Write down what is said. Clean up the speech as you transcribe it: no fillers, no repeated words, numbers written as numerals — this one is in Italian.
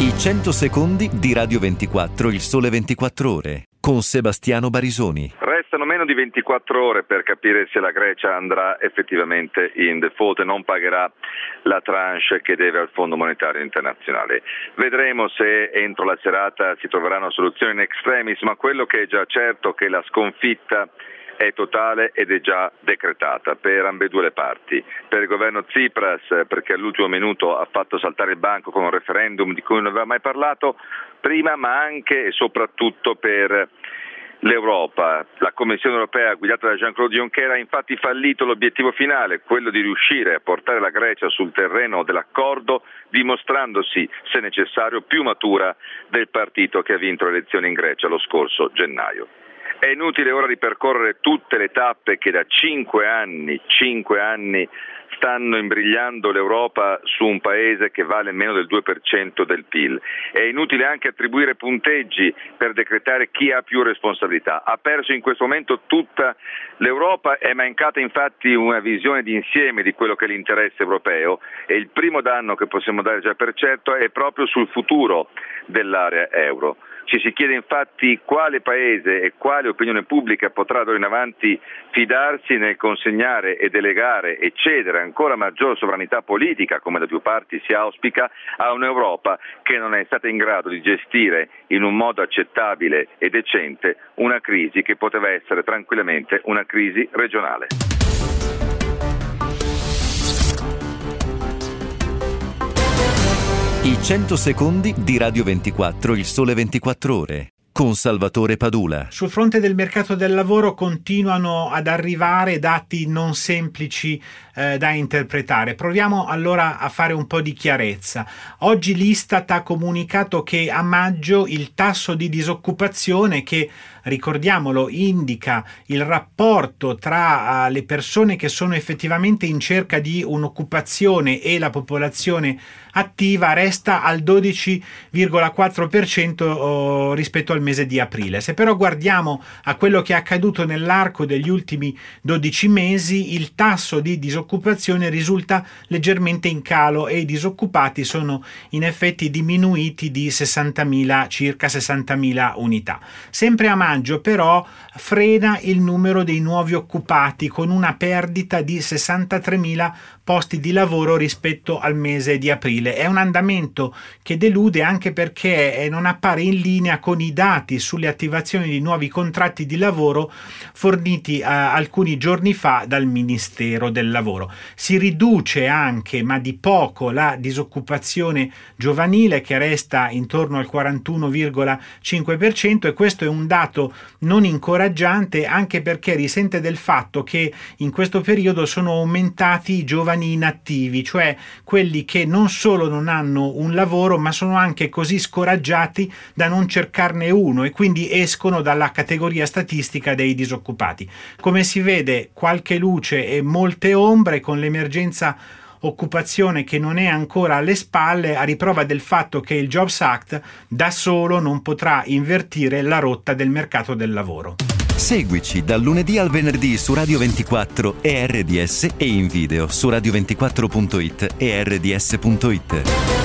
I 100 secondi di Radio 24, il sole 24 ore, con Sebastiano Barisoni. Restano meno di 24 ore per capire se la Grecia andrà effettivamente in default e non pagherà la tranche che deve al Fondo Monetario Internazionale. Vedremo se entro la serata si troveranno soluzioni in extremis, ma quello che è già certo è che la sconfitta è totale ed è già decretata per ambedue le parti. Per il governo Tsipras, perché all'ultimo minuto ha fatto saltare il banco con un referendum di cui non aveva mai parlato prima, ma anche e soprattutto per l'Europa. La Commissione europea guidata da Jean-Claude Juncker ha infatti fallito l'obiettivo finale, quello di riuscire a portare la Grecia sul terreno dell'accordo, dimostrandosi, se necessario, più matura del partito che ha vinto le elezioni in Grecia lo scorso gennaio. È inutile ora ripercorrere tutte le tappe che da 5 anni stanno imbrigliando l'Europa su un paese che vale meno del 2% del PIL. È inutile anche attribuire punteggi per decretare chi ha più responsabilità. Ha perso in questo momento tutta l'Europa, è mancata infatti una visione d'insieme di quello che è l'interesse europeo e il primo danno che possiamo dare già per certo è proprio sul futuro dell'area euro. Ci si chiede infatti quale paese e quale opinione pubblica potrà d'ora in avanti fidarsi nel consegnare e delegare e cedere ancora maggior sovranità politica, come da più parti si auspica, a un'Europa che non è stata in grado di gestire in un modo accettabile e decente una crisi che poteva essere tranquillamente una crisi regionale. I 100 secondi di Radio 24, il sole 24 ore, con Salvatore Padula. Sul fronte del mercato del lavoro continuano ad arrivare dati non semplici da interpretare. Proviamo allora a fare un po' di chiarezza. Oggi l'Istat ha comunicato che a maggio il tasso di disoccupazione, che ricordiamolo indica il rapporto tra le persone che sono effettivamente in cerca di un'occupazione e la popolazione attiva, resta al 12,4% rispetto al mese di aprile. Se però guardiamo a quello che è accaduto nell'arco degli ultimi 12 mesi, il tasso di disoccupazione risulta leggermente in calo e i disoccupati sono in effetti diminuiti di circa 60.000 unità. Sempre a maggio però frena il numero dei nuovi occupati con una perdita di 63.000 posti di lavoro rispetto al mese di aprile. È un andamento che delude anche perché non appare in linea con i dati sulle attivazioni di nuovi contratti di lavoro forniti alcuni giorni fa dal Ministero del Lavoro. Si riduce anche, ma di poco, la disoccupazione giovanile che resta intorno al 41,5% e questo è un dato non incoraggiante anche perché risente del fatto che in questo periodo sono aumentati i giovani inattivi, cioè quelli che non solo non hanno un lavoro ma sono anche così scoraggiati da non cercarne uno e quindi escono dalla categoria statistica dei disoccupati. Come si vede, qualche luce e molte ombre con l'emergenza occupazione che non è ancora alle spalle, a riprova del fatto che il Jobs Act da solo non potrà invertire la rotta del mercato del lavoro. Seguici dal lunedì al venerdì su Radio 24 e RDS e in video su radio24.it e rds.it.